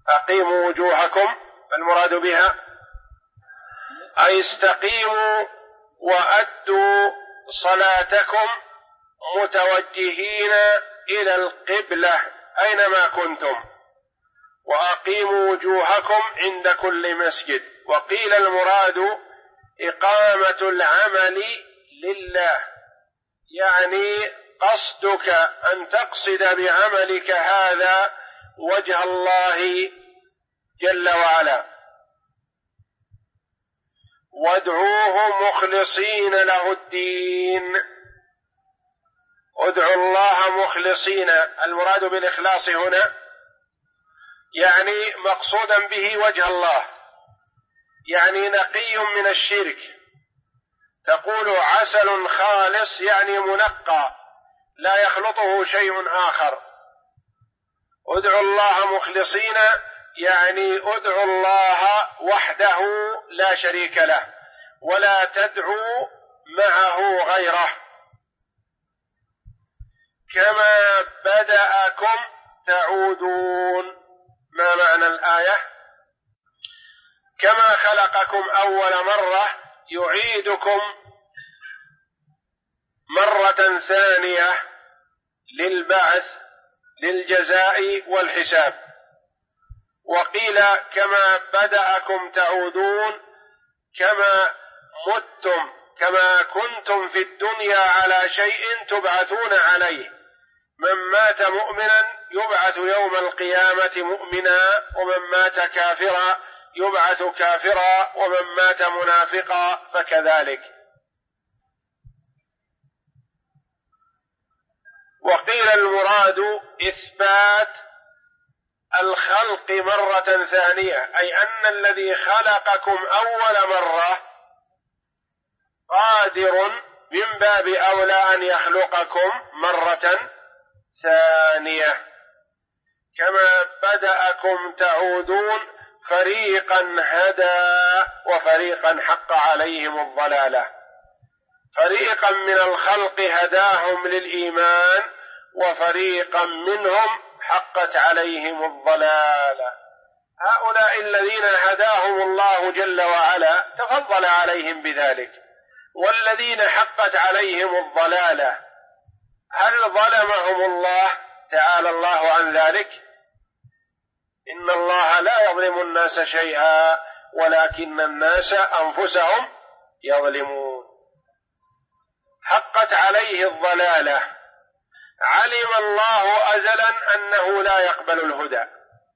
أقيموا وجوهكم، المراد بها أي استقيموا وأدوا صلاتكم متوجهين إلى القبلة أينما كنتم، وأقيموا وجوهكم عند كل مسجد. وقيل المراد إقامة العمل لله، يعني قصدك أن تقصد بعملك هذا وجه الله جل وعلا، وادعوه مخلصين له الدين. ادعوا الله مخلصين، المراد بالإخلاص هنا يعني مقصودا به وجه الله، يعني نقي من الشرك. تقول عسل خالص يعني منقى لا يخلطه شيء آخر. ادعوا الله مخلصين يعني ادعوا الله وحده لا شريك له، ولا تدعوا معه غيره. كما بدأكم تعودون. ما معنى الآية؟ كما خلقكم أول مرة يعيدكم مرة ثانية للبعث للجزاء والحساب. وقيل كما بدأكم تعودون كما متم، كما كنتم في الدنيا على شيء تبعثون عليه. من مات مؤمنا يبعث يوم القيامة مؤمنا، ومن مات كافرا يبعث كافرا، ومن مات منافقا فكذلك. وقيل المراد إثبات الخلق مرة ثانية، أي أن الذي خلقكم أول مرة قادر من باب أولى أن يخلقكم مرة ثانية. كما بدأكم تعودون، فريقا هدى وفريقا حق عليهم الضلالة. فريقا من الخلق هداهم للإيمان، وفريقا منهم حقت عليهم الضلالة. هؤلاء الذين هداهم الله جل وعلا تفضل عليهم بذلك، والذين حقت عليهم الضلالة هل ظلمهم الله؟ تعالى الله عن ذلك. إن الله لا يظلم الناس شيئا ولكن الناس أنفسهم يظلمون. حقت عليه الضلالة، علم الله أزلا أنه لا يقبل الهدى،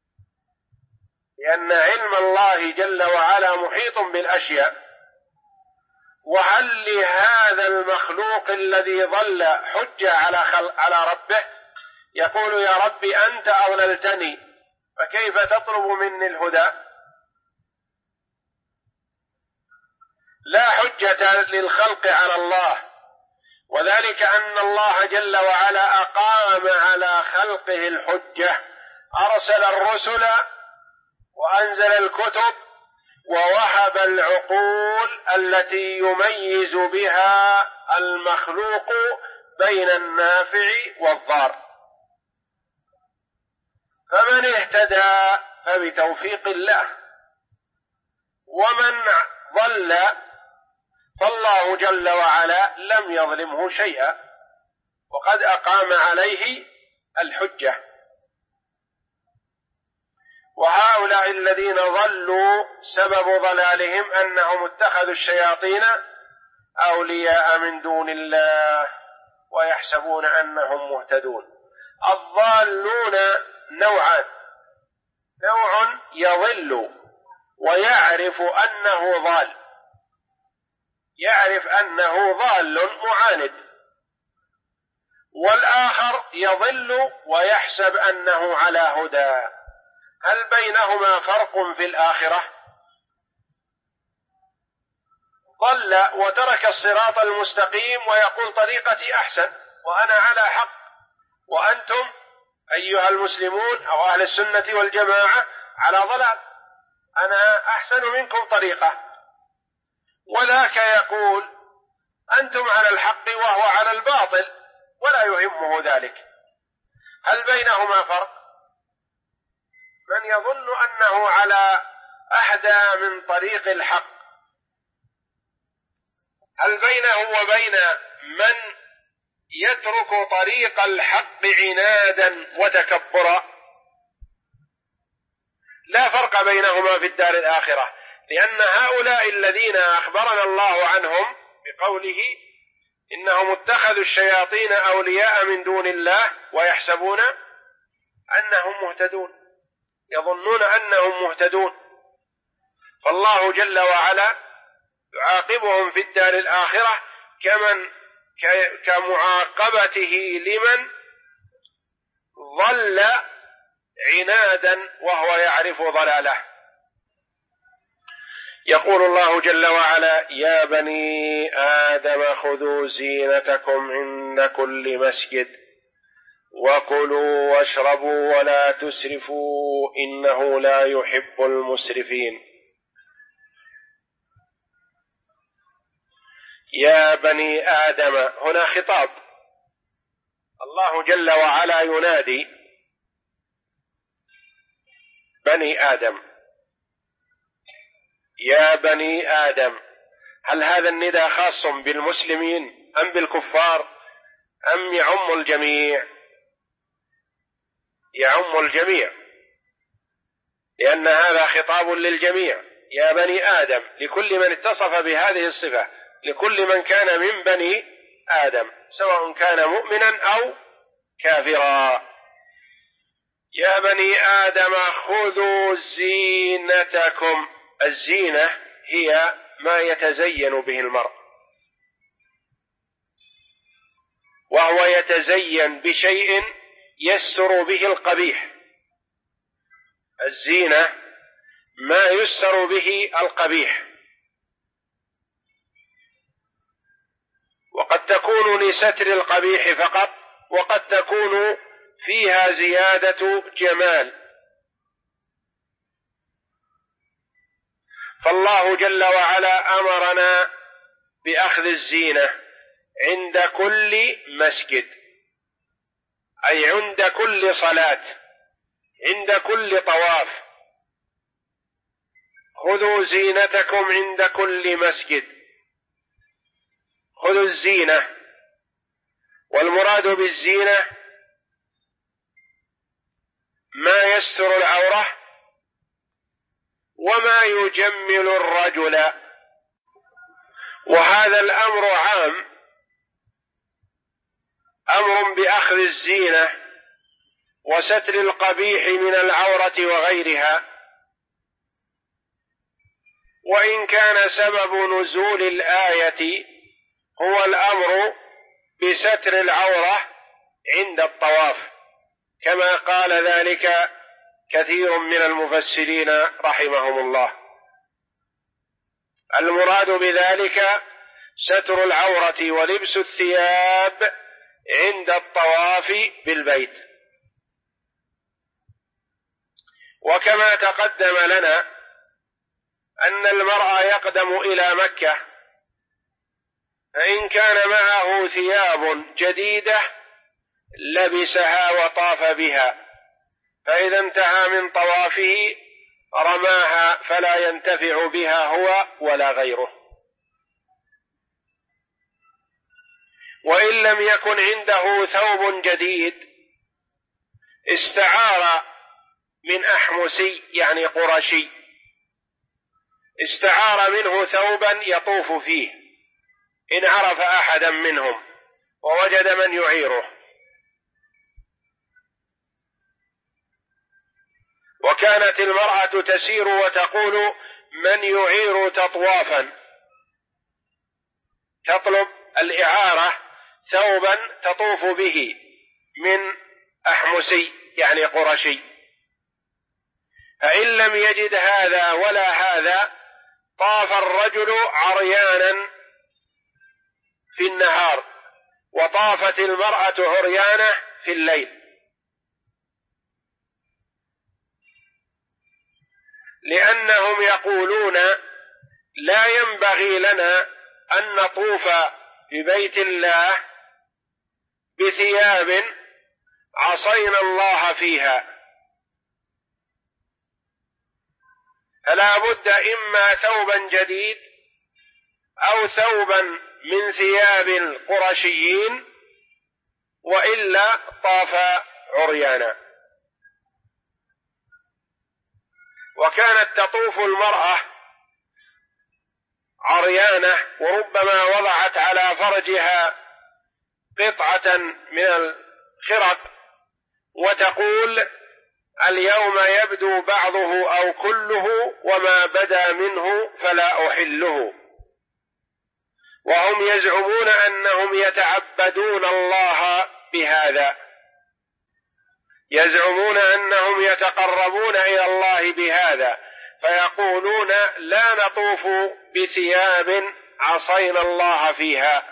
لأن علم الله جل وعلا محيط بالأشياء. وهل لهذا المخلوق الذي ضل حجة على ربه؟ يقول يا رب أنت أضللتني فكيف تطلب مني الهدى؟ لا حجة للخلق على الله، وذلك أن الله جل وعلا أقام على خلقه الحجة، أرسل الرسل وأنزل الكتب ووهب العقول التي يميز بها المخلوق بين النافع والضار. فمن اهتدى فبتوفيق الله، ومن ضل فالله جل وعلا لم يظلمه شيئا، وقد أقام عليه الحجة. وهؤلاء الذين ضلوا سبب ضلالهم أنهم اتخذوا الشياطين أولياء من دون الله ويحسبون أنهم مهتدون. الضالون نوعان: نوع يضل ويعرف أنه ضال، يعرف أنه ضال معاند، والآخر يضل ويحسب أنه على هدى. هل بينهما فرق في الآخرة؟ ضل وترك الصراط المستقيم ويقول طريقتي أحسن وأنا على حق، وأنتم أيها المسلمون أو أهل السنة والجماعة على ضلال، أنا أحسن منكم طريقة. وذاك يقول أنتم على الحق وهو على الباطل ولا يهمه ذلك. هل بينهما فرق؟ من يظن أنه على أهدى من طريق الحق. هل بينه وبين من يترك طريق الحق عنادا وتكبرا؟ لا فرق بينهما في الدار الآخرة، لأن هؤلاء الذين أخبرنا الله عنهم بقوله إنهم اتخذوا الشياطين أولياء من دون الله ويحسبون أنهم مهتدون، يظنون أنهم مهتدون، فالله جل وعلا يعاقبهم في الدار الآخرة كمعاقبته لمن ضل عنادا وهو يعرف ضلاله. يقول الله جل وعلا: يا بني آدم خذوا زينتكم عند كل مسجد وكلوا واشربوا ولا تسرفوا إنه لا يحب المسرفين. يا بني آدم، هنا خطاب، الله جل وعلا ينادي بني آدم، يا بني آدم. هل هذا النداء خاص بالمسلمين أم بالكفار أم يعم الجميع؟ يعم الجميع، لأن هذا خطاب للجميع. يا بني آدم لكل من اتصف بهذه الصفة، لكل من كان من بني آدم سواء كان مؤمنا أو كافرا. يا بني آدم خذوا زينتكم. الزينة هي ما يتزين به المرء، وهو يتزين بشيء يستر به القبيح. الزينة ما يستر به القبيح، وقد تكون لستر القبيح فقط، وقد تكون فيها زيادة جمال. فالله جل وعلا أمرنا بأخذ الزينة عند كل مسجد، أي عند كل صلاة، عند كل طواف. خذوا زينتكم عند كل مسجد. خذوا الزينة، والمراد بالزينة ما يستر العورة وما يجمل الرجل، وهذا الأمر عام، أمر بأخذ الزينة وستر القبيح من العورة وغيرها. وإن كان سبب نزول الآية هو الأمر بستر العورة عند الطواف، كما قال ذلك كثير من المفسرين رحمهم الله. المراد بذلك ستر العورة ولبس الثياب عند الطواف بالبيت. وكما تقدم لنا أن المرء يقدم إلى مكة، فإن كان معه ثياب جديدة لبسها وطاف بها، فإذا انتهى من طوافه رماها فلا ينتفع بها هو ولا غيره. وإن لم يكن عنده ثوب جديد استعار من أحمسي يعني قرشي، استعار منه ثوبا يطوف فيه إن عرف أحدا منهم ووجد من يعيره. وكانت المرأة تسير وتقول: من يعير تطوافا، تطلب الإعارة ثوبا تطوف به من أحمسي يعني قرشي. فإن لم يجد هذا ولا هذا طاف الرجل عريانا في النهار، وطافت المرأة عريانة في الليل، لأنهم يقولون: لا ينبغي لنا أن نطوف ببيت الله بثياب عصينا الله فيها، فلا بد إما ثوبا جديد أو ثوبا من ثياب القرشيين، وإلا طاف عريانا. وكانت تطوف المرأة عريانة، وربما وضعت على فرجها قطعة من الخرق وتقول: اليوم يبدو بعضه أو كله، وما بدا منه فلا أحله. وهم يزعمون أنهم يتعبدون الله بهذا، يزعمون أنهم يتقربون إلى الله بهذا، فيقولون: لا نطوف بثياب عصينا الله فيها.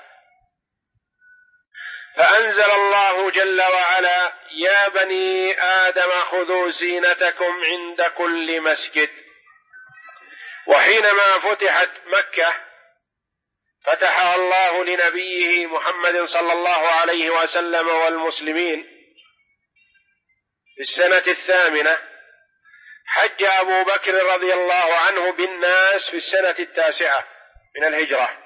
فأنزل الله جل وعلا: يا بني آدم خذوا زينتكم عند كل مسجد. وحينما فتحت مكة فتحها الله لنبيه محمد صلى الله عليه وسلم والمسلمين في السنة 8، حج أبو بكر رضي الله عنه بالناس في السنة 9 من الهجرة،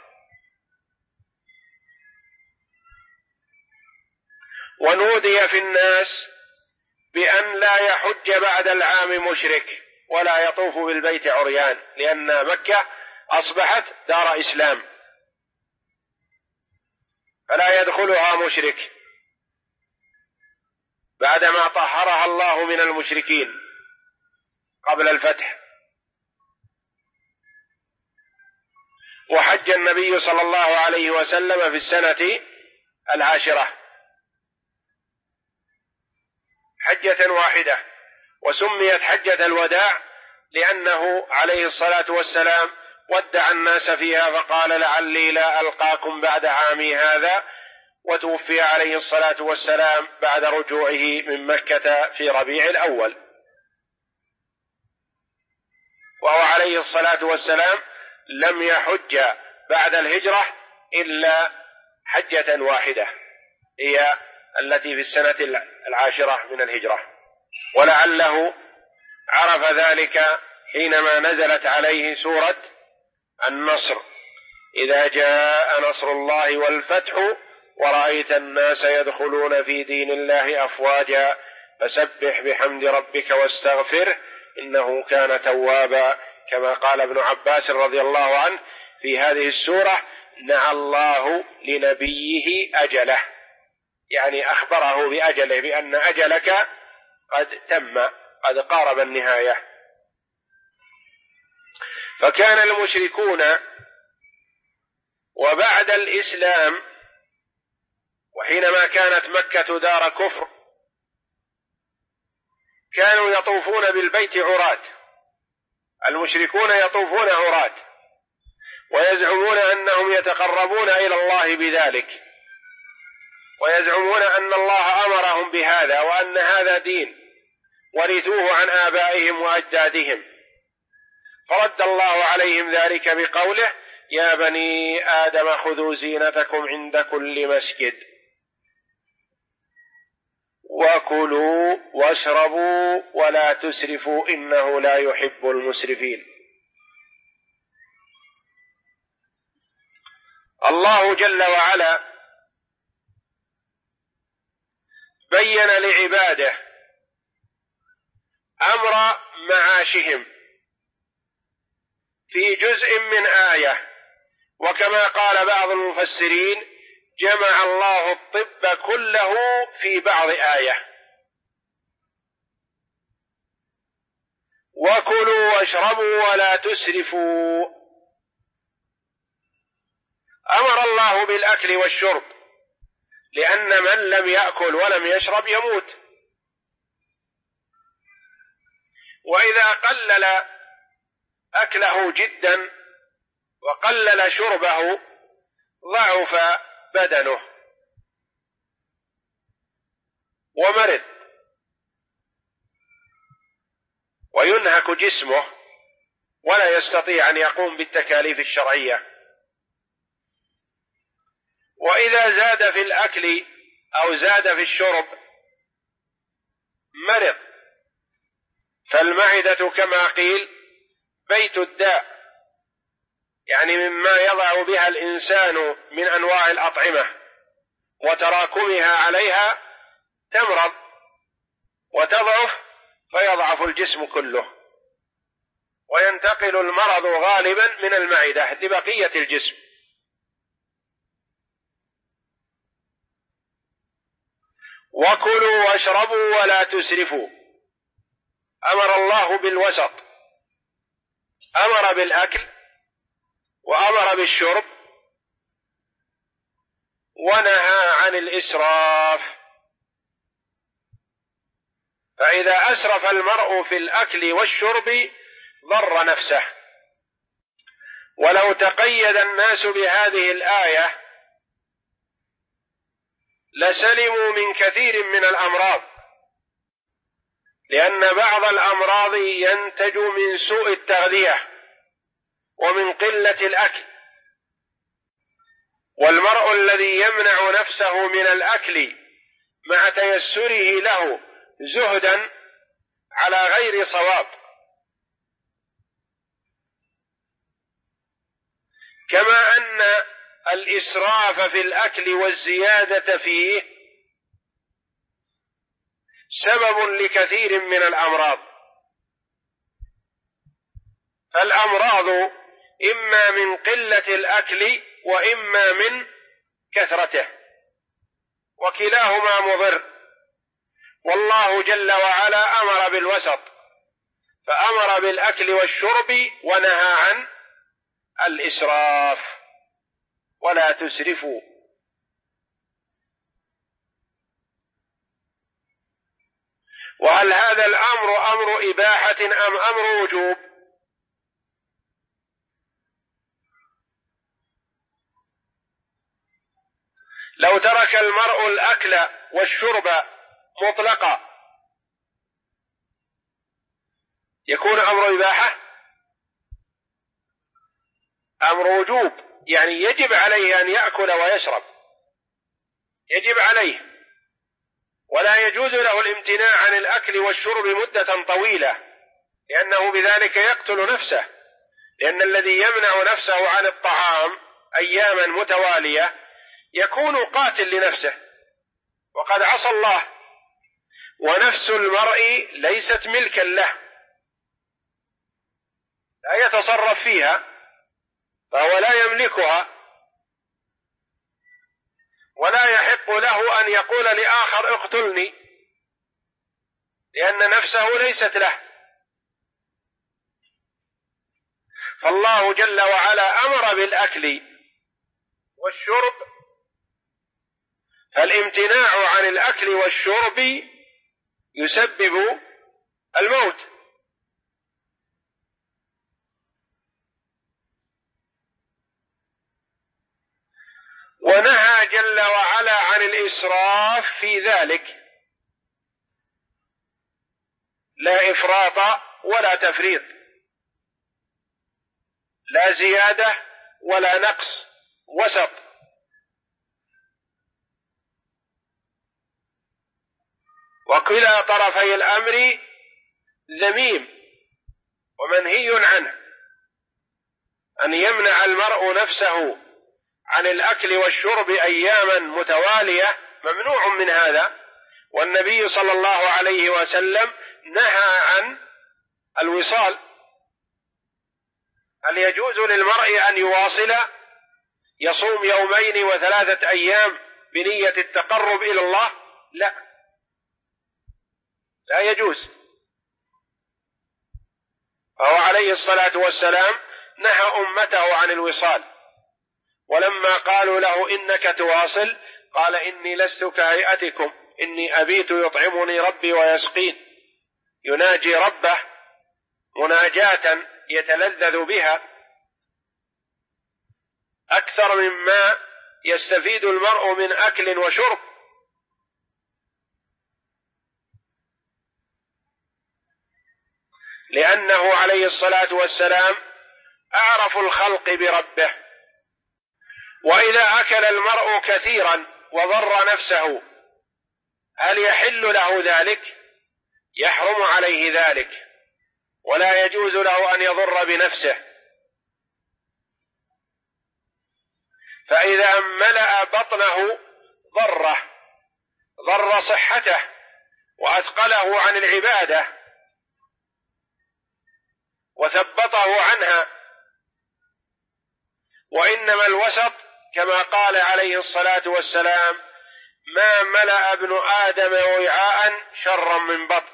ونودي في الناس بأن لا يحج بعد العام مشرك ولا يطوف بالبيت عريان، لأن مكة أصبحت دار إسلام فلا يدخلها مشرك بعدما طهرها الله من المشركين قبل الفتح. وحج النبي صلى الله عليه وسلم في السنة 10 حجة واحدة، وسميت حجة الوداع لأنه عليه الصلاة والسلام ودع الناس فيها فقال: لعلي لا ألقاكم بعد عامي هذا. وتوفي عليه الصلاة والسلام بعد رجوعه من مكة في ربيع الأول، وهو عليه الصلاة والسلام لم يحج بعد الهجرة إلا حجة واحدة، هي التي في السنة 10 من الهجرة. ولعله عرف ذلك حينما نزلت عليه سورة النصر: إذا جاء نصر الله والفتح ورأيت الناس يدخلون في دين الله أفواجا فسبح بحمد ربك واستغفره إنه كان توابا. كما قال ابن عباس رضي الله عنه في هذه السورة: نعى الله لنبيه أجله، يعني أخبره بأجله، بأن أجلك قد تم، قد قارب النهاية. فكان المشركون وبعد الإسلام وحينما كانت مكة دار كفر كانوا يطوفون بالبيت عراة، المشركون يطوفون عراة ويزعمون أنهم يتقربون إلى الله بذلك، ويزعمون أن الله أمرهم بهذا وأن هذا دين ورثوه عن آبائهم وأجدادهم. فرد الله عليهم ذلك بقوله: يا بني آدم خذوا زينتكم عند كل مسجد وكلوا واشربوا ولا تسرفوا إنه لا يحب المسرفين. الله جل وعلا بين لعباده أمر معاشهم في جزء من آية، وكما قال بعض المفسرين: جمع الله الطب كله في بعض آية. وكلوا واشربوا ولا تسرفوا، أمر الله بالأكل والشرب، لأن من لم يأكل ولم يشرب يموت، وإذا قلل أكله جدا وقلل شربه ضعف بدنه ومرض وينهك جسمه ولا يستطيع أن يقوم بالتكاليف الشرعية. وإذا زاد في الأكل أو زاد في الشرب مرض، فالمعدة كما قيل بيت الداء، يعني مما يضع بها الإنسان من أنواع الأطعمة وتراكمها عليها تمرض وتضعف، فيضعف الجسم كله، وينتقل المرض غالبا من المعدة لبقية الجسم. وكلوا واشربوا ولا تسرفوا، أمر الله بالوسط، أمر بالأكل وأمر بالشرب ونهى عن الإسراف. فإذا أسرف المرء في الأكل والشرب ضر نفسه. ولو تقيد الناس بهذه الآية لسلموا من كثير من الأمراض، لأن بعض الأمراض ينتج من سوء التغذية ومن قلة الأكل. والمرء الذي يمنع نفسه من الأكل مع تيسره له زهدا على غير صواب، كما أن الإسراف في الأكل والزيادة فيه سبب لكثير من الأمراض. فالأمراض إما من قلة الأكل وإما من كثرته، وكلاهما مضر. والله جل وعلا أمر بالوسط، فأمر بالأكل والشرب ونهى عن الإسراف. ولا تسرفوا. وهل هذا الأمر أمر إباحة أم أمر وجوب؟ لو ترك المرء الأكل والشرب مطلقا يكون أمر إباحة؟ أمر وجوب، يعني يجب عليه أن يأكل ويشرب، يجب عليه، ولا يجوز له الامتناع عن الأكل والشرب مدة طويلة، لأنه بذلك يقتل نفسه. لأن الذي يمنع نفسه عن الطعام أياما متوالية يكون قاتل لنفسه وقد عصى الله، ونفس المرء ليست ملكا له، لا يتصرف فيها، فهو لا يملكها، ولا يحق له أن يقول لآخر اقتلني، لأن نفسه ليست له. فالله جل وعلا أمر بالأكل والشرب، فالامتناع عن الأكل والشرب يسبب الموت. ونهى جل وعلا عن الإسراف في ذلك، لا إفراط ولا تفريط، لا زيادة ولا نقص، وسط. وكلا طرفي الأمر ذميم ومنهي عنه. أن يمنع المرء نفسه عن الأكل والشرب أياما متوالية ممنوع من هذا، والنبي صلى الله عليه وسلم نهى عن الوصال. هل يجوز للمرء أن يواصل يصوم 2 و3 أيام بنية التقرب إلى الله؟ لا، لا يجوز. فهو عليه الصلاة والسلام نهى أمته عن الوصال، ولما قالوا له إنك تواصل قال إني لست كهيئتكم، إني أبيت يطعمني ربي ويسقين، يناجي ربه مناجاة يتلذذ بها أكثر مما يستفيد المرء من أكل وشرب. لأنه عليه الصلاة والسلام أعرف الخلق بربه. وإذا أكل المرء كثيرا وضر نفسه هل يحل له ذلك؟ يحرم عليه ذلك، ولا يجوز له أن يضر بنفسه. فإذا ملأ بطنه ضر صحته وأثقله عن العبادة وثبطه عنها. وإنما الوسط كما قال عليه الصلاة والسلام: ما ملأ ابن آدم وعاء شرا من بطن.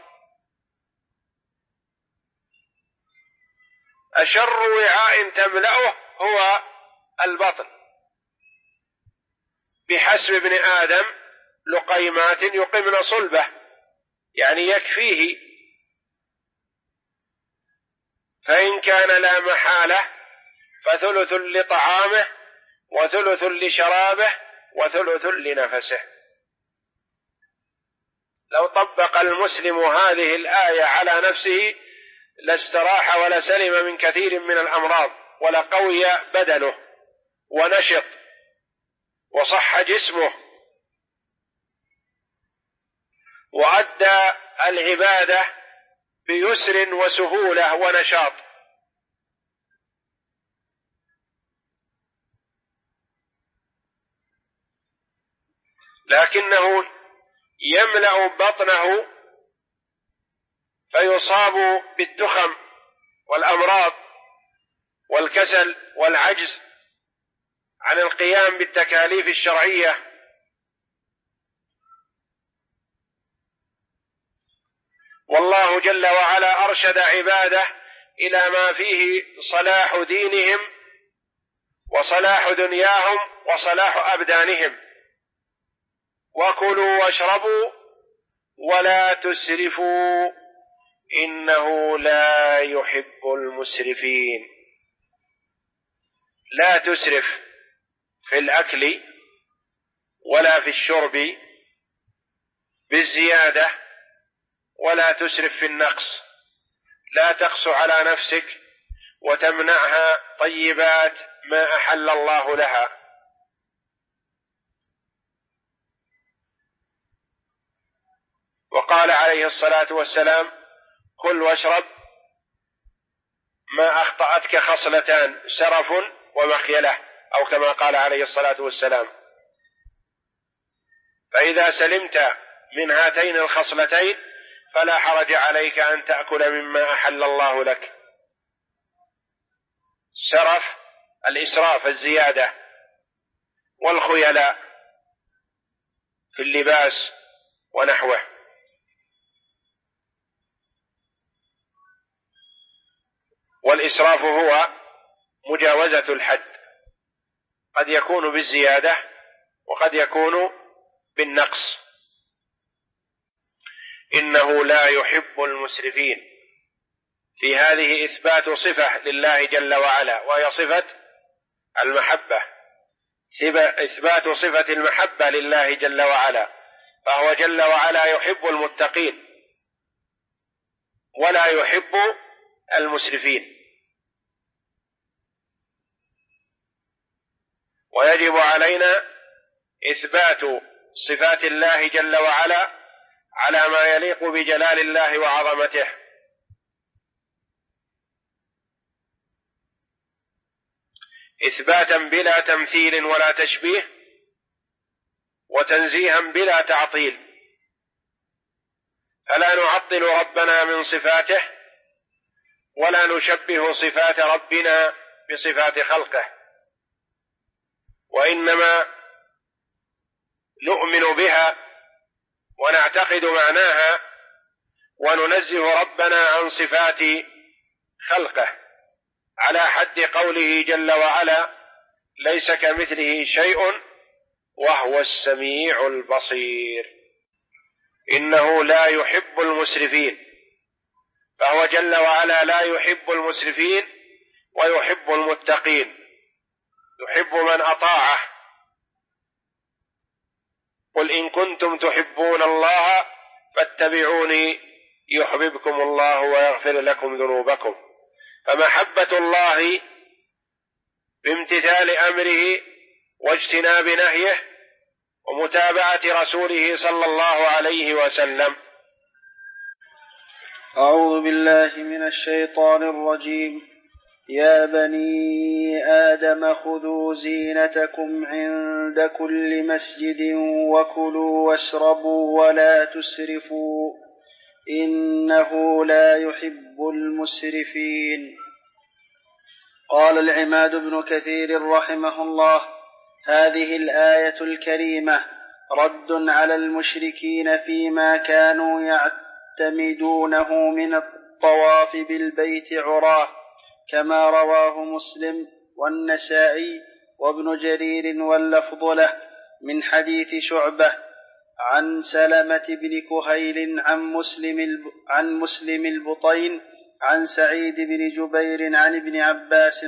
أشر وعاء تملأه هو البطن. بحسب ابن آدم لقيمات يقمن صلبه، يعني يكفيه. فإن كان لا محالة فثلث لطعامه وثلث لشرابه وثلث لنفسه. لو طبق المسلم هذه الآية على نفسه لاستراح ولسلم من كثير من الأمراض، ولقوي بدنه ونشط وصح جسمه، وأدى العبادة بيسر وسهولة ونشاط. لكنه يملأ بطنه فيصاب بالتخم والأمراض والكسل والعجز عن القيام بالتكاليف الشرعية. والله جل وعلا أرشد عباده إلى ما فيه صلاح دينهم وصلاح دنياهم وصلاح أبدانهم: وكلوا واشربوا ولا تسرفوا إنه لا يحب المسرفين. لا تسرف في الأكل ولا في الشرب بالزيادة، ولا تسرف في النقص. لا تقسو على نفسك وتمنعها طيبات ما أحل الله لها. وقال عليه الصلاة والسلام: كل واشرب ما أخطأتك خصلتان: سرف ومخيلة، أو كما قال عليه الصلاة والسلام. فإذا سلمت من هاتين الخصلتين فلا حرج عليك أن تأكل مما أحل الله لك. سرف الإسراف الزيادة، والخيلاء في اللباس ونحوه. والإسراف هو مجاوزة الحد، قد يكون بالزيادة وقد يكون بالنقص. إنه لا يحب المسرفين. في هذه إثبات صفة لله جل وعلا، وهي صفة المحبة، إثبات صفة المحبة لله جل وعلا. فهو جل وعلا يحب المتقين ولا يحب المسرفين. ويجب علينا إثبات صفات الله جل وعلا على ما يليق بجلال الله وعظمته. إثباتا بلا تمثيل ولا تشبيه، وتنزيها بلا تعطيل. فلا نعطل ربنا من صفاته ولا نشبه صفات ربنا بصفات خلقه، وإنما نؤمن بها ونعتقد معناها وننزه ربنا عن صفات خلقه، على حد قوله جل وعلا: ليس كمثله شيء وهو السميع البصير. إنه لا يحب المسرفين. فهو جل وعلا لا يحب المسرفين ويحب المتقين، يحب من أطاعه. قل إن كنتم تحبون الله فاتبعوني يحببكم الله ويغفر لكم ذنوبكم. فمحبة الله بامتثال أمره واجتناب نهيه ومتابعة رسوله صلى الله عليه وسلم. أعوذ بالله من الشيطان الرجيم. يا بني آدم خذوا زينتكم عند كل مسجد وكلوا واشربوا ولا تسرفوا إنه لا يحب المسرفين. قال العماد بن كثير رحمه الله: هذه الآية الكريمة رد على المشركين فيما كانوا يعتمدونه من الطواف بالبيت عراه، كما رواه مسلم والنسائي وابن جرير واللفظ له من حديث شعبة عن سلمة بن كهيل عن مسلم البطين عن سعيد بن جبير عن ابن عباس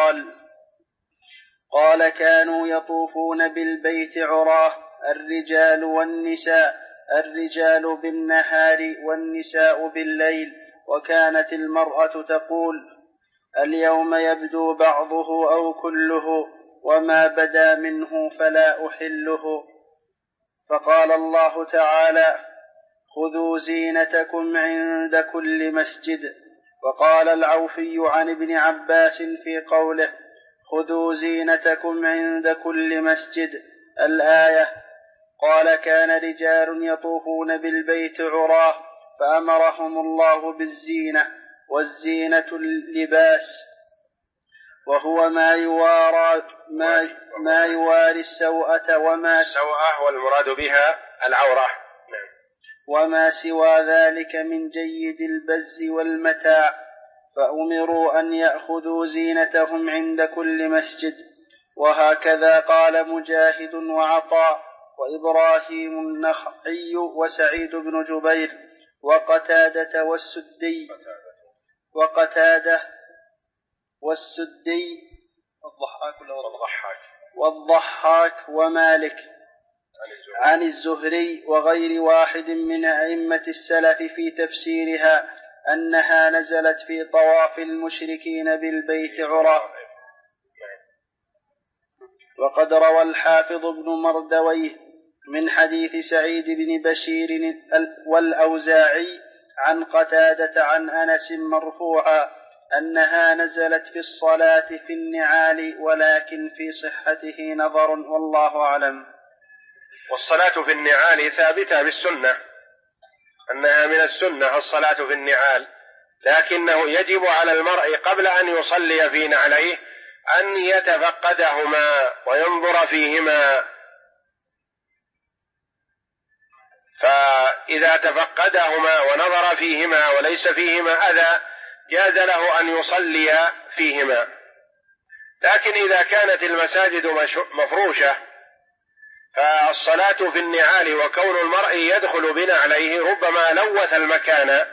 قال كانوا يطوفون بالبيت عراه الرجال والنساء، الرجال بالنهار والنساء بالليل، وكانت المرأة تقول: اليوم يبدو بعضه أو كله، وما بدا منه فلا أحله. فقال الله تعالى: خذوا زينتكم عند كل مسجد. وقال العوفي عن ابن عباس في قوله: خذوا زينتكم عند كل مسجد الآية، قال: كان رجال يطوفون بالبيت عراه فأمرهم الله بالزينة، والزينة اللباس، وهو ما يواري السوءة والمراد بها العورة، وما سوى ذلك من جيد البز والمتاع، فأمروا أن يأخذوا زينتهم عند كل مسجد. وهكذا قال مجاهد وعطاء وإبراهيم النخعي وسعيد بن جبير وقتادة والسدي والضحاك ومالك عن الزهري وغير واحد من أئمة السلف في تفسيرها أنها نزلت في طواف المشركين بالبيت عراه. وقد روى الحافظ ابن مردويه من حديث سعيد بن بشير والأوزاعي عن قتادة عن أنس مرفوعا أنها نزلت في الصلاة في النعال، ولكن في صحته نظر، والله أعلم. والصلاة في النعال ثابتة بالسنة، أنها من السنة الصلاة في النعال، لكنه يجب على المرء قبل أن يصلي في نعليه أن يتفقدهما وينظر فيهما، فإذا تفقدهما ونظر فيهما وليس فيهما أذى جاز له أن يصلي فيهما. لكن إذا كانت المساجد مفروشة فالصلاة في النعال وكون المرء يدخل بنعليه ربما لوث المكان.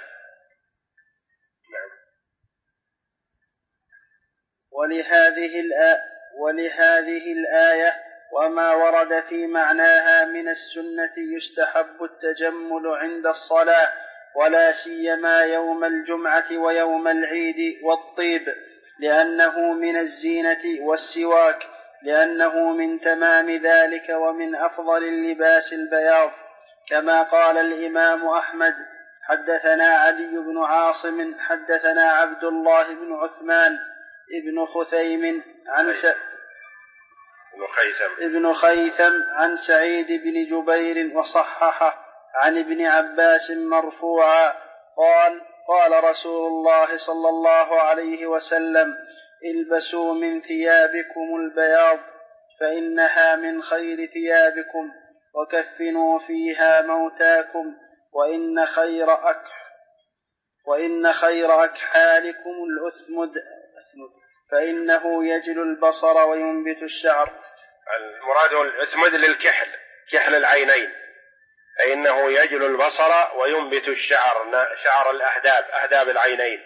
ولهذه الآية وما ورد في معناها من السنة يستحب التجمل عند الصلاة، ولا سيما يوم الجمعة ويوم العيد، والطيب لأنه من الزينة، والسواك لأنه من تمام ذلك، ومن أفضل اللباس البياض، كما قال الإمام أحمد: حدثنا علي بن عاصم حدثنا عبد الله بن عثمان ابن خيثم عن سعيد بن جبير وصححه عن ابن عباس مرفوعا قال رسول الله صلى الله عليه وسلم: البسوا من ثيابكم البياض فإنها من خير ثيابكم، وكفنوا فيها موتاكم، وإن خير أكحالكم الأثمد فإنه يجل البصر وينبت الشعر. المراد الأثمد للكحل، كحل العينين، فإنه يجل البصر وينبت الشعر، شعر الأهداب، أهداب العينين.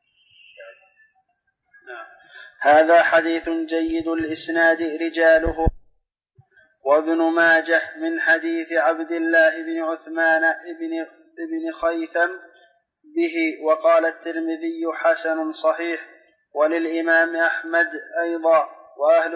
هذا حديث جيد الإسناد رجاله. وابن ماجه من حديث عبد الله بن عثمان بن خيثم به، وقال الترمذي: حسن صحيح. وللإمام أحمد أيضا وأهل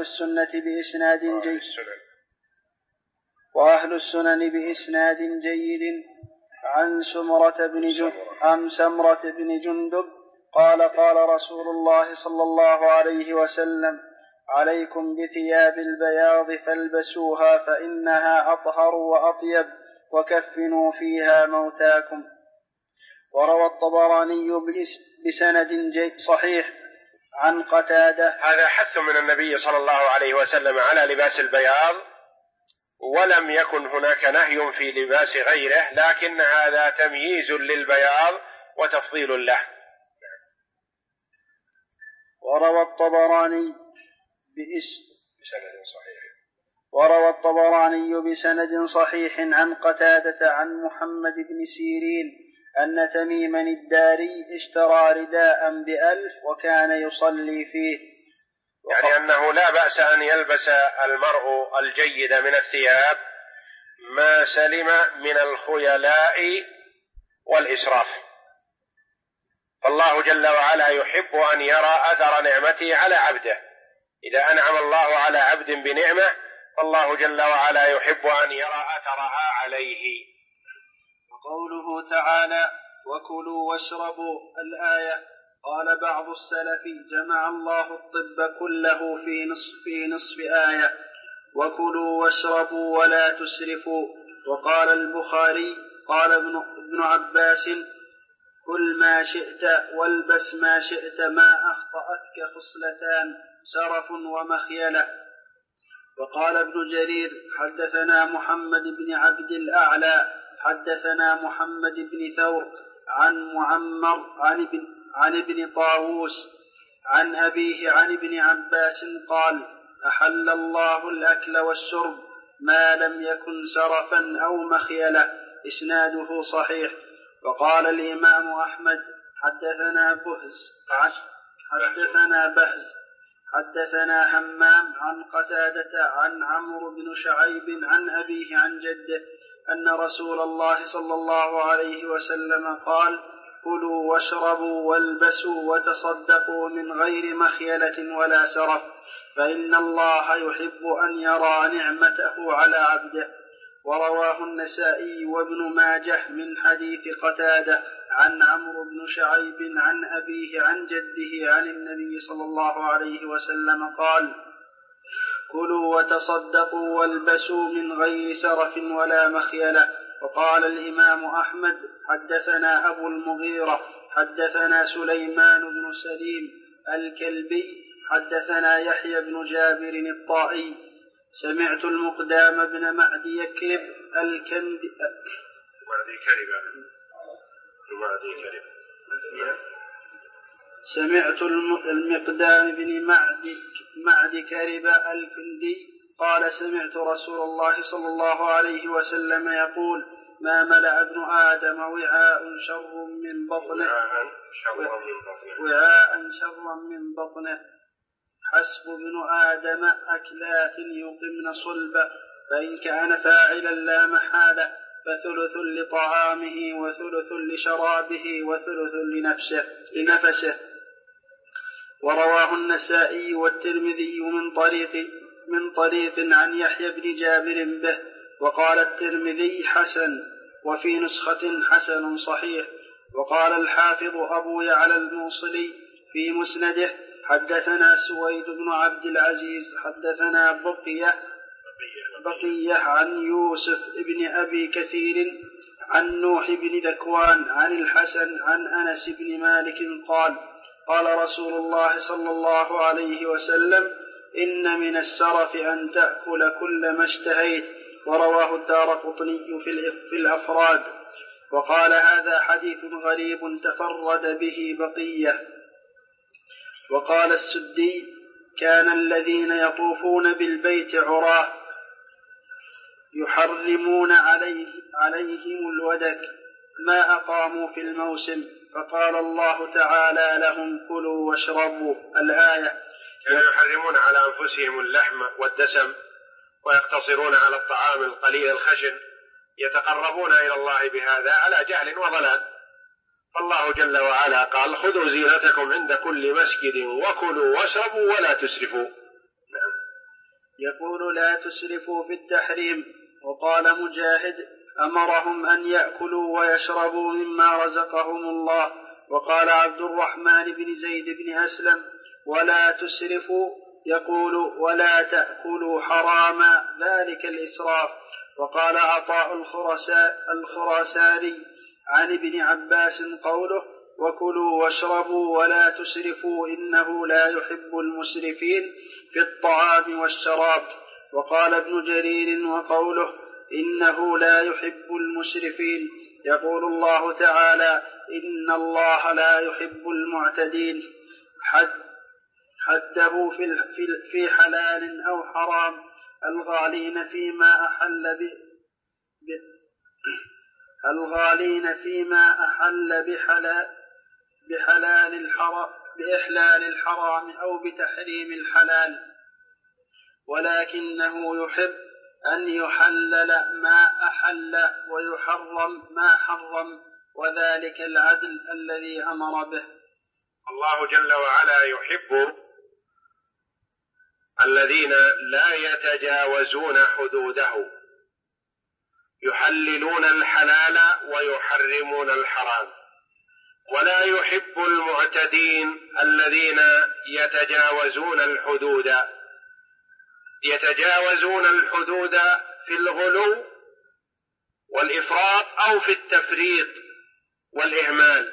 السنن بإسناد جيد عن سمرة بن جندب قال رسول الله صلى الله عليه وسلم: عليكم بثياب البياض فالبسوها فإنها أطهر وأطيب، وكفنوا فيها موتاكم. وروى الطبراني بسند صحيح عن قتادة. هذا حث من النبي صلى الله عليه وسلم على لباس البياض، ولم يكن هناك نهي في لباس غيره، لكن هذا تمييز للبياض وتفضيل له. وروى الطبراني بسند صحيح عن قتادة عن محمد بن سيرين أن تميما الداري اشترى رداء ب1,000 وكان يصلي فيه. يعني أنه لا بأس أن يلبس المرء الجيد من الثياب ما سلم من الخيلاء والإسراف، فالله جل وعلا يحب أن يرى أثر نعمته على عبده. إذا أنعم الله على عبد بنعمة فالله جل وعلا يحب أن يرى أثرها عليه. وقوله تعالى: وكلوا واشربوا، الآية. قال بعض السلف: جمع الله الطب كله في نصف آية: وكلوا واشربوا ولا تسرفوا. وقال البخاري: قال ابن عباس: كل ما شئت والبس ما شئت، ما أخطأتك خصلتان: سرف ومخيلة. وقال ابن جرير: حدثنا محمد بن عبد الأعلى حدثنا محمد بن ثور عن معمر عن ابن طاووس عن أبيه عن ابن عباس قال: أحل الله الأكل والشرب ما لم يكن سرفا أو مخيلة. إسناده صحيح. وقال الإمام أحمد: حدثنا بهز حدثنا همام عن قتادة عن عمرو بن شعيب عن أبيه عن جده أن رسول الله صلى الله عليه وسلم قال: كلوا واشربوا والبسوا وتصدقوا من غير مخيلة ولا سرف، فإن الله يحب أن يرى نعمته على عبده. ورواه النسائي وابن ماجه من حديث قتادة عن عمرو بن شعيب عن أبيه عن جده عن النبي صلى الله عليه وسلم قال: كلوا وتصدقوا والبسوا من غير سرف ولا مخيلة. وقال الإمام أحمد: حدثنا أبو المغيرة حدثنا سليمان بن سليم الكلبي حدثنا يحيى بن جابر الطائي: سمعت المقدام بن معدي يكلب الكندي سمعت المقدام بن معدي كرب الكندي قال: سمعت رسول الله صلى الله عليه وسلم يقول: ما ملأ ابن آدم وعاء شر من بطنه حسب ابن آدم أكلات يقمن صلبه، فإن كان فاعلا لا محالة فثلث لطعامه وثلث لشرابه وثلث لنفسه. ورواه النسائي والترمذي من طريق عن يحيى بن جابر به. وقال الترمذي: حسن، وفي نسخة حسن صحيح. وقال الحافظ أبو يعلى الموصلي في مسنده: حدثنا سويد بن عبد العزيز حدثنا بقية عن يوسف بن أبي كثير عن نوح بن ذكوان عن الحسن عن أنس بن مالك قال: قال رسول الله صلى الله عليه وسلم: إن من السرف أن تأكل كل ما اشتهيت. ورواه الدارقطني في الأفراد. وقال: هذا حديث غريب تفرد به بقية. وقال السدي: كان الذين يطوفون بالبيت عراه يحرمون عليهم الودك ما أقاموا في الموسم، فقال الله تعالى لهم: كلوا واشربوا، الآية. كانوا يحرمون على أنفسهم اللحم والدسم ويقتصرون على الطعام القليل الخشن، يتقربون إلى الله بهذا على جهل وضلال. فالله جل وعلا قال: خذوا زينتكم عند كل مسجد وكلوا واشربوا ولا تسرفوا. نعم. يقول: لا تسرفوا في التحريم. وقال مجاهد: أمرهم أن يأكلوا ويشربوا مما رزقهم الله. وقال عبد الرحمن بن زيد بن أسلم: ولا تسرفوا، يقول: ولا تأكلوا حراما، ذلك الإسراف. وقال عطاء الخراساني عن ابن عباس قوله: وكلوا واشربوا ولا تسرفوا إنه لا يحب المسرفين في الطعام والشراب. وقال ابن جرير وقوله: إنه لا يحب المسرفين، يقول الله تعالى: إن الله لا يحب المعتدين، حده في حلال أو حرام، الغالين فيما أحل بإحلال الحرام أو بتحريم الحلال، ولكنه يحب أن يحلل ما أحل ويحرم ما حرم، وذلك العدل الذي أمر به. الله جل وعلا يحب الذين لا يتجاوزون حدوده، يحللون الحلال ويحرمون الحرام، ولا يحب المعتدين الذين يتجاوزون الحدود في الغلو والإفراط أو في التفريط والإهمال.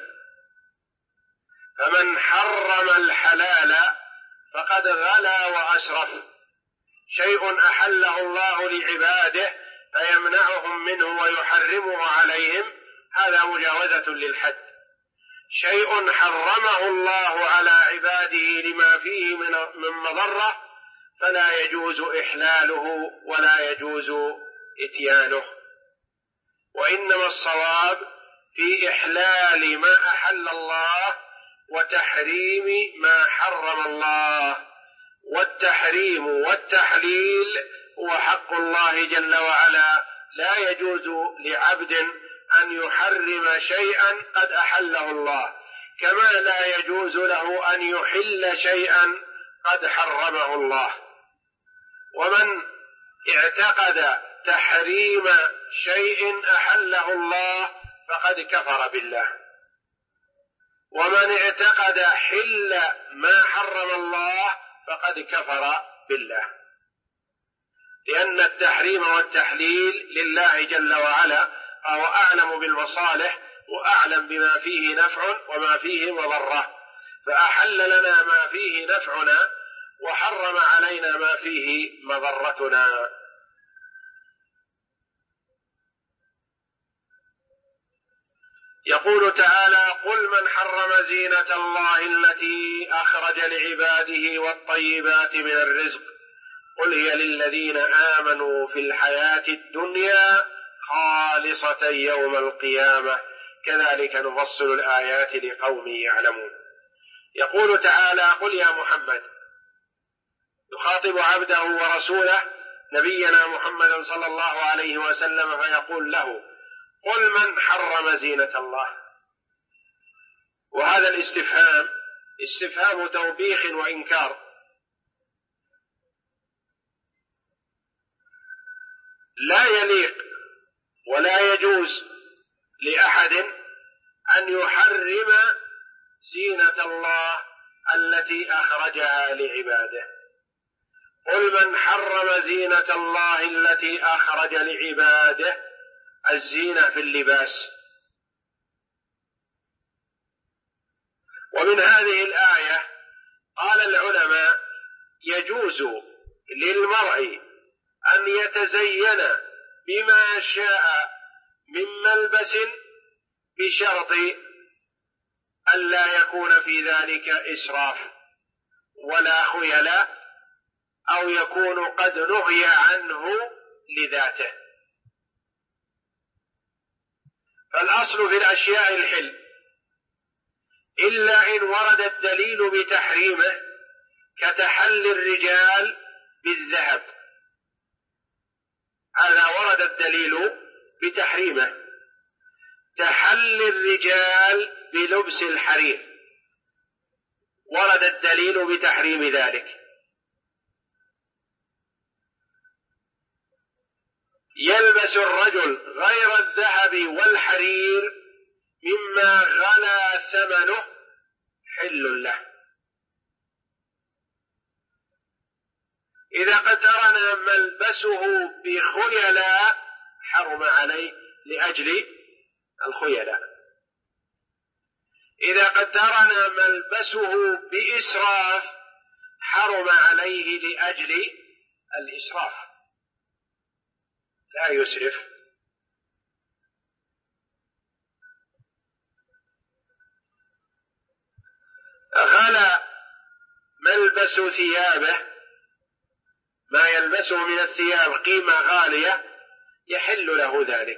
فمن حرم الحلال فقد غلا وأسرف، شيء أحله الله لعباده فيمنعهم منه ويحرمه عليهم، هذا مجاوزة للحد. شيء حرمه الله على عباده لما فيه من مضرة فلا يجوز إحلاله ولا يجوز إتيانه، وإنما الصواب في إحلال ما أحل الله وتحريم ما حرم الله. والتحريم والتحليل هو حق الله جل وعلا، لا يجوز لعبد أن يحرم شيئا قد أحله الله، كما لا يجوز له أن يحل شيئا قد حرمه الله. ومن اعتقد تحريم شيء أحله الله فقد كفر بالله، ومن اعتقد حل ما حرم الله فقد كفر بالله، لأن التحريم والتحليل لله جل وعلا، فهو أعلم بالمصالح وأعلم بما فيه نفع وما فيه مضرة، فأحل لنا ما فيه نفعنا وحرم علينا ما فيه مضرتنا. يقول تعالى: قل من حرم زينة الله التي أخرج لعباده والطيبات من الرزق قل هي للذين آمنوا في الحياة الدنيا خالصة يوم القيامة كذلك نفصل الآيات لقوم يعلمون. يقول تعالى: قل يا محمد، يخاطب عبده ورسوله نبينا محمد صلى الله عليه وسلم فيقول له: قل من حرم زينة الله. وهذا الاستفهام استفهام توبيخ وإنكار، لا يليق ولا يجوز لأحد أن يحرم زينة الله التي أخرجها لعباده. قل من حرم زينة الله التي أخرج لعباده، الزينة في اللباس. ومن هذه الآية قال العلماء: يجوز للمرء أن يتزين بما شاء من ملبس بشرط ألا يكون في ذلك إسراف ولا خيلاء، أو يكون قد نهي عنه لذاته. فالأصل في الأشياء الحل، إلا إن ورد الدليل بتحريمه، كتحلي الرجال بالذهب، هذا ورد الدليل بتحريمه. تحلي الرجال بلبس الحرير ورد الدليل بتحريم ذلك. يلبس الرجل غير الذهب والحرير مما غلا ثمنه حل له. إذا اقترن ملبسه بخيلاء حرم عليه لأجل الخيلاء. إذا اقترن ملبسه بإسراف حرم عليه لأجل الإسراف، لا يسرف. غلا ملبس ثيابه، ما يلبسه من الثياب قيمة غالية، يحل له ذلك.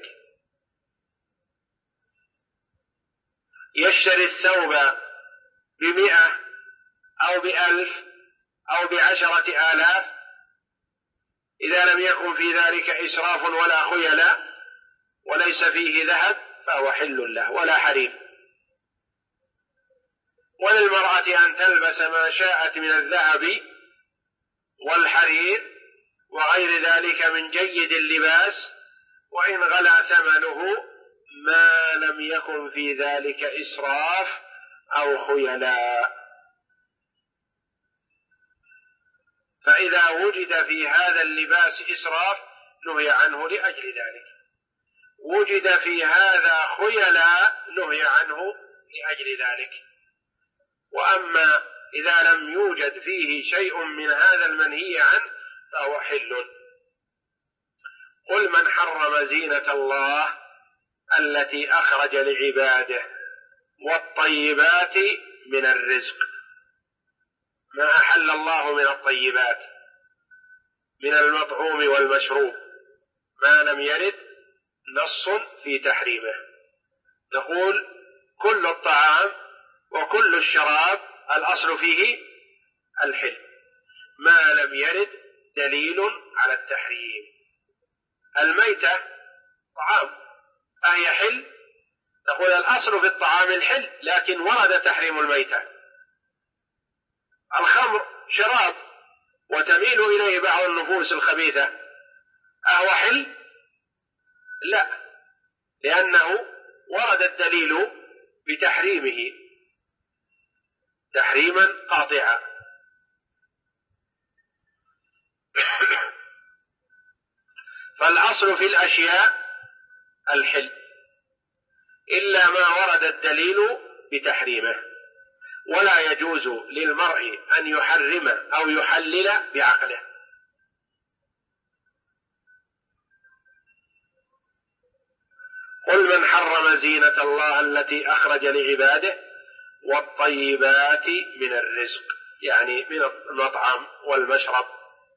يشتري الثوب ب100 أو ب1000 أو ب10,000، إذا لم يكن في ذلك إسراف ولا خيلاء وليس فيه ذهب فهو حل له، ولا حرير. وللمرأة أن تلبس ما شاءت من الذهب والحرير وغير ذلك من جيد اللباس، وإن غلا ثمنه ما لم يكن في ذلك إسراف أو خيلاء. فإذا وجد في هذا اللباس إسراف نهي عنه لأجل ذلك، وجد في هذا خيلاء نهي عنه لأجل ذلك. وأما إذا لم يوجد فيه شيء من هذا المنهي عنه فهو حل. قل من حرم زينة الله التي أخرج لعباده والطيبات من الرزق. ما أحل الله من الطيبات من المطعوم والمشروب ما لم يرد نص في تحريمه. نقول كل الطعام وكل الشراب الأصل فيه الحل ما لم يرد دليل على التحريم. الميتة طعام أهي حل، نقول الأصل في الطعام الحل لكن ورد تحريم الميتة. الخمر شراب وتميل إليه بعض النفوس الخبيثة، أهو حل؟ لا، لأنه ورد الدليل بتحريمه تحريما قاطعا. فالأصل في الأشياء الحل إلا ما ورد الدليل بتحريمه، ولا يجوز للمرء أن يحرم أو يحلل بعقله. قل من حرم زينة الله التي أخرج لعباده والطيبات من الرزق، يعني من المطعم والمشرب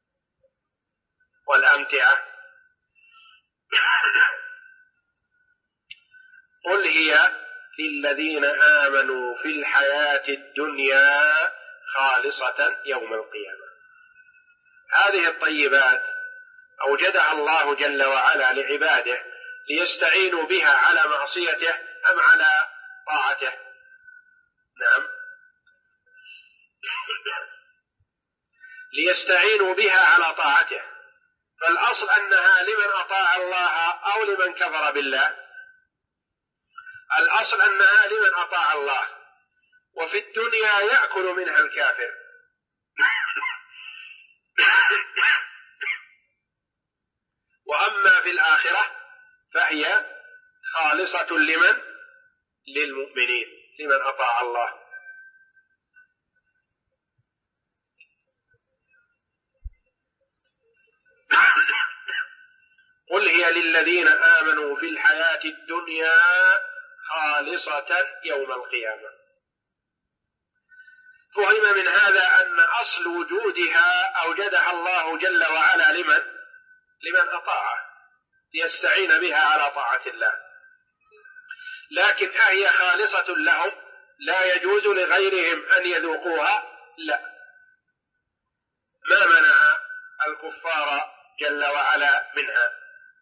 والأمتعة. قل هي للذين آمنوا في الحياة الدنيا خالصة يوم القيامة. هذه الطيبات أوجدها الله جل وعلا لعباده ليستعينوا بها على معصيته أم على طاعته؟ نعم، ليستعينوا بها على طاعته. فالأصل أنها لمن أطاع الله أو لمن كفر بالله. الأصل أنها لمن أطاع الله، وفي الدنيا يأكل منها الكافر. وأما في الآخرة فهي خالصة لمن؟ للمؤمنين، لمن أطاع الله. قل هي للذين آمنوا في الحياة الدنيا خالصة يوم القيامة. فهم من هذا أن أصل وجودها أوجدها الله جل وعلا لمن أطاعه ليستعين بها على طاعة الله، لكن أهي خالصة لهم لا يجوز لغيرهم أن يذوقوها؟ لا، ما منع الكفار جل وعلا منها.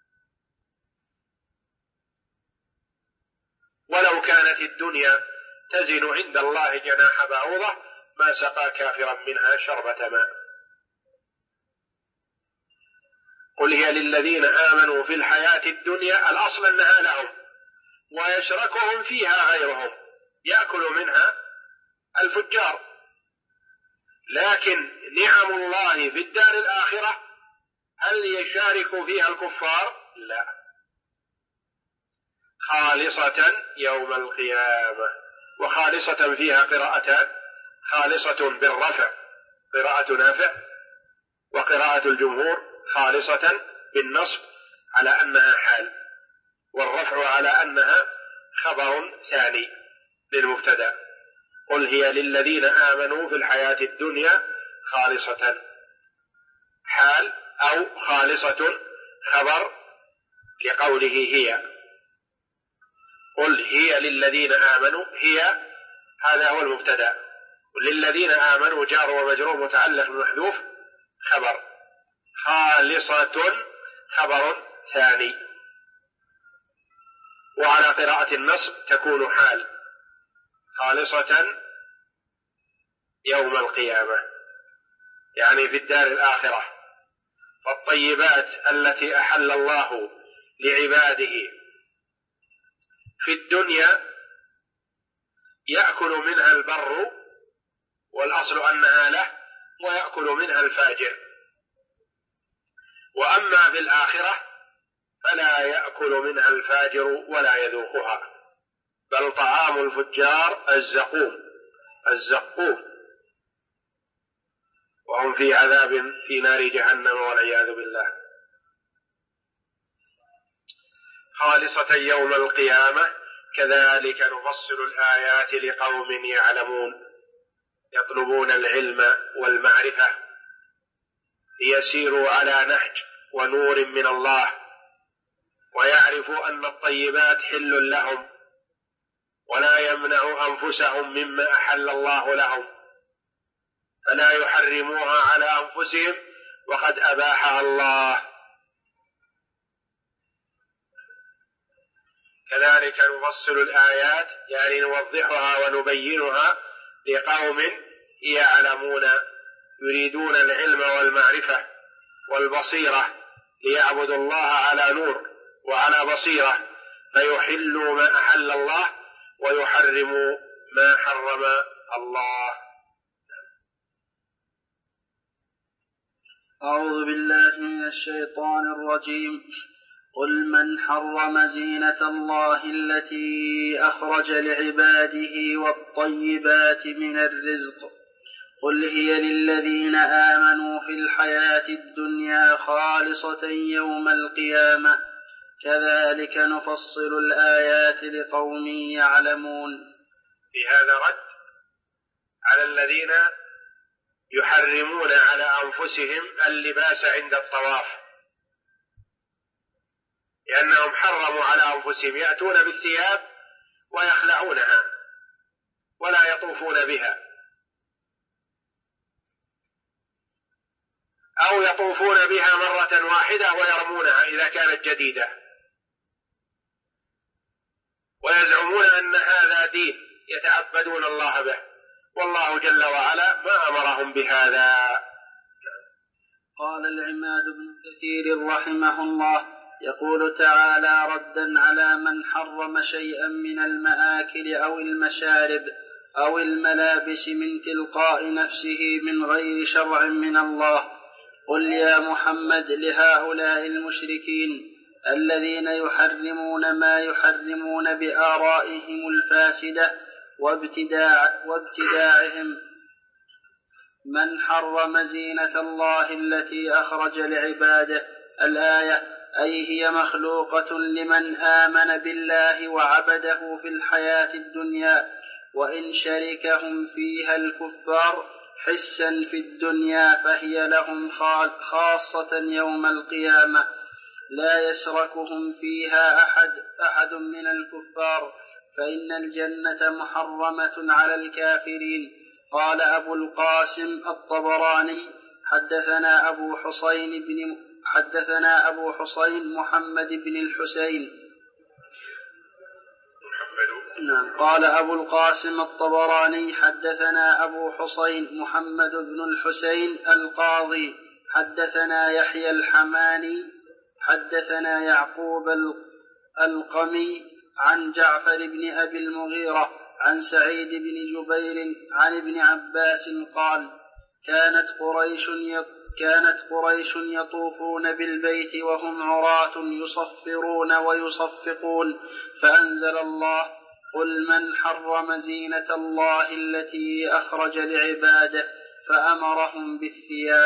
ولو كانت الدنيا تزن عند الله جناح بعوضة ما سقى كافرا منها شربة ماء. قل هي للذين آمنوا في الحياة الدنيا، الأصل أنها لهم ويشركهم فيها غيرهم، يأكل منها الفجار، لكن نعم الله في الدار الآخرة هل يشارك فيها الكفار؟ لا، خالصة يوم القيامة. وخالصة فيها قراءتان، خالصة بالرفع قراءة نافع، وقراءة الجمهور خالصة بالنصب على أنها حال، والرفع على أنها خبر ثاني للمبتدأ. قل هي للذين آمنوا في الحياة الدنيا خالصة حال، أو خالصة خبر لقوله هي. قل هي للذين آمنوا، هي هذا هو المبتدأ، وللذين آمنوا جار ومجرور متعلق بمحذوف خبر، خالصة خبر ثاني. وعلى قراءة النصب تكون حال، خالصة يوم القيامة، يعني في الدار الآخرة. فالطيبات التي أحل الله لعباده في الدنيا يأكل منها البر، والأصل أنها له، ويأكل منها الفاجر. وأما في الآخرة فلا يأكل منها الفاجر ولا يذوقها، بل طعام الفجار الزقوم، وهم في عذاب في نار جهنم والعياذ بالله. خالصة يوم القيامة كذلك نفصل الآيات لقوم يعلمون، يطلبون العلم والمعرفة ليسيروا على نهج ونور من الله، ويعرفوا أن الطيبات حل لهم، ولا يمنعوا أنفسهم مما أحل الله لهم، فلا يحرموها على أنفسهم وقد أباحها الله. كذلك نفصل الآيات، يعني نوضحها ونبينها لقوم يعلمون، يريدون العلم والمعرفة والبصيرة، ليعبدوا الله على نور وعلى بصيرة، فيحلوا ما أحل الله ويحرموا ما حرم الله. أعوذ بالله من الشيطان الرجيم. قل من حرم زينة الله التي أخرج لعباده والطيبات من الرزق، قل هي للذين آمنوا في الحياة الدنيا خالصة يوم القيامة، كذلك نفصل الآيات لقوم يعلمون. في هذا رد على الذين يحرمون على أنفسهم اللباس عند الطواف، لأنهم حرموا على أنفسهم، يأتون بالثياب ويخلعونها ولا يطوفون بها، أو يطوفون بها مرة واحدة ويرمونها إذا كانت جديدة، ويزعمون أن هذا دين يتعبدون الله به، والله جل وعلا ما أمرهم بهذا. قال العماد بن كثير رحمه الله: يقول تعالى ردا على من حرم شيئا من المآكل أو المشارب أو الملابس من تلقاء نفسه من غير شرع من الله: قل يا محمد لهؤلاء المشركين الذين يحرمون ما يحرمون بآرائهم الفاسدة وابتداعهم: من حرم زينة الله التي أخرج لعباده. الآية: أي هي مخلوقة لمن آمن بالله وعبده في الحياة الدنيا، وإن شركهم فيها الكفار حسا في الدنيا فهي لهم خاصة يوم القيامة، لا يشركهم فيها أحد من الكفار، فإن الجنة محرمة على الكافرين. قال أبو القاسم الطبراني: حدثنا أبو حسين محمد بن الحسين. قال أبو القاسم الطبراني: حدثنا أبو حسين محمد بن الحسين القاضي حدثنا يحيى الحماني حدثنا يعقوب القمي عن جعفر بن أبي المغيرة عن سعيد بن جبير عن ابن عباس قال كانت قريش يطوفون بالبيت وهم عراة يصفرون ويصفقون، فأنزل الله: قل من حرم زينة الله التي أخرج لعباده، فأمرهم بالثياب.